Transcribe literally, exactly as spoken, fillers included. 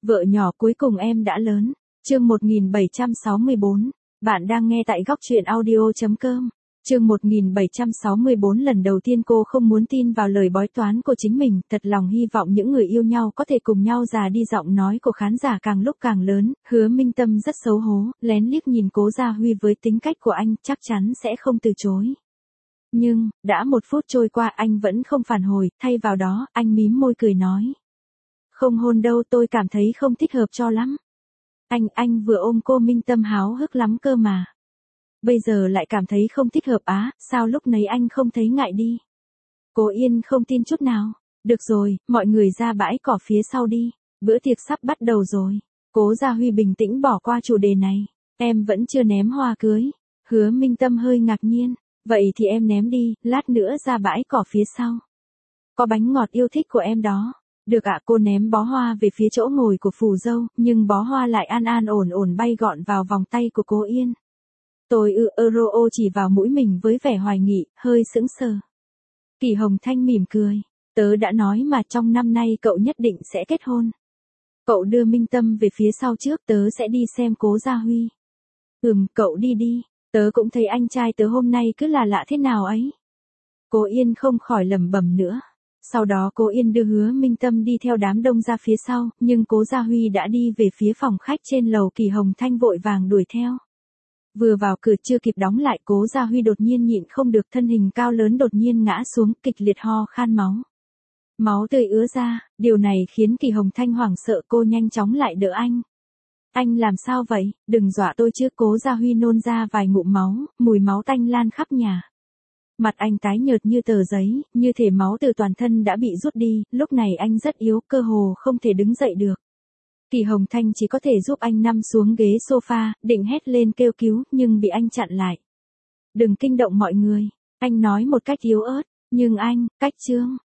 Vợ nhỏ cuối cùng em đã lớn. Chương một nghìn bảy trăm sáu mươi bốn. Bạn đang nghe tại góc truyện audio chấm com. Chương một nghìn bảy trăm sáu mươi bốn. Lần đầu tiên cô không muốn tin vào lời bói toán của chính mình, thật lòng hy vọng những người yêu nhau có thể cùng nhau già đi. Giọng nói của khán giả càng lúc càng lớn, Hứa Minh Tâm rất xấu hổ, lén liếc nhìn Cố Gia Huy với tính cách của anh, chắc chắn sẽ không từ chối. Nhưng, đã một phút trôi qua anh vẫn không phản hồi, thay vào đó, anh mím môi cười nói. Không hôn đâu, tôi cảm thấy không thích hợp cho lắm. Anh, anh vừa ôm cô Minh Tâm háo hức lắm cơ mà. Bây giờ lại cảm thấy không thích hợp á, sao lúc nấy anh không thấy ngại đi. Cố Yên không tin chút nào. Được rồi, mọi người ra bãi cỏ phía sau đi, bữa tiệc sắp bắt đầu rồi. Cố Gia Huy bình tĩnh bỏ qua chủ đề này. Em vẫn chưa ném hoa cưới. Hứa Minh Tâm hơi ngạc nhiên. Vậy thì em ném đi, lát nữa ra bãi cỏ phía sau. Có bánh ngọt yêu thích của em đó. Được ạ. Cô ném bó hoa về phía chỗ ngồi của phù dâu, nhưng bó hoa lại an an ổn ổn bay gọn vào vòng tay của Cố Yên. Tôi ư euro ô chỉ vào mũi mình với vẻ hoài nghị, hơi sững sờ. Kỳ Hồng Thanh mỉm cười. Tớ đã nói mà, trong năm nay cậu nhất định sẽ kết hôn. Cậu đưa Minh Tâm về phía sau trước, tớ sẽ đi xem Cố Gia Huy. Ừm, cậu đi đi, tớ cũng thấy anh trai tớ hôm nay cứ là lạ thế nào ấy. Cố Yên không khỏi lẩm bẩm nữa. Sau đó Cố Yên đưa Hứa Minh Tâm đi theo đám đông ra phía sau, nhưng Cố Gia Huy đã đi về phía phòng khách trên lầu. Kỳ Hồng Thanh vội vàng đuổi theo. Vừa vào cửa chưa kịp đóng lại, Cố Gia Huy đột nhiên nhịn không được, thân hình cao lớn đột nhiên ngã xuống, kịch liệt ho khan máu. Máu tươi ứa ra, điều này khiến Kỳ Hồng Thanh hoảng sợ, cô nhanh chóng lại đỡ anh. Anh làm sao vậy, đừng dọa tôi chứ. Cố Gia Huy nôn ra vài ngụm máu, mùi máu tanh lan khắp nhà. Mặt anh tái nhợt như tờ giấy, như thể máu từ toàn thân đã bị rút đi, lúc này anh rất yếu, cơ hồ không thể đứng dậy được. Kỳ Hồng Thanh chỉ có thể giúp anh nằm xuống ghế sofa, định hét lên kêu cứu, nhưng bị anh chặn lại. Đừng kinh động mọi người, anh nói một cách yếu ớt, nhưng anh, cách Trương,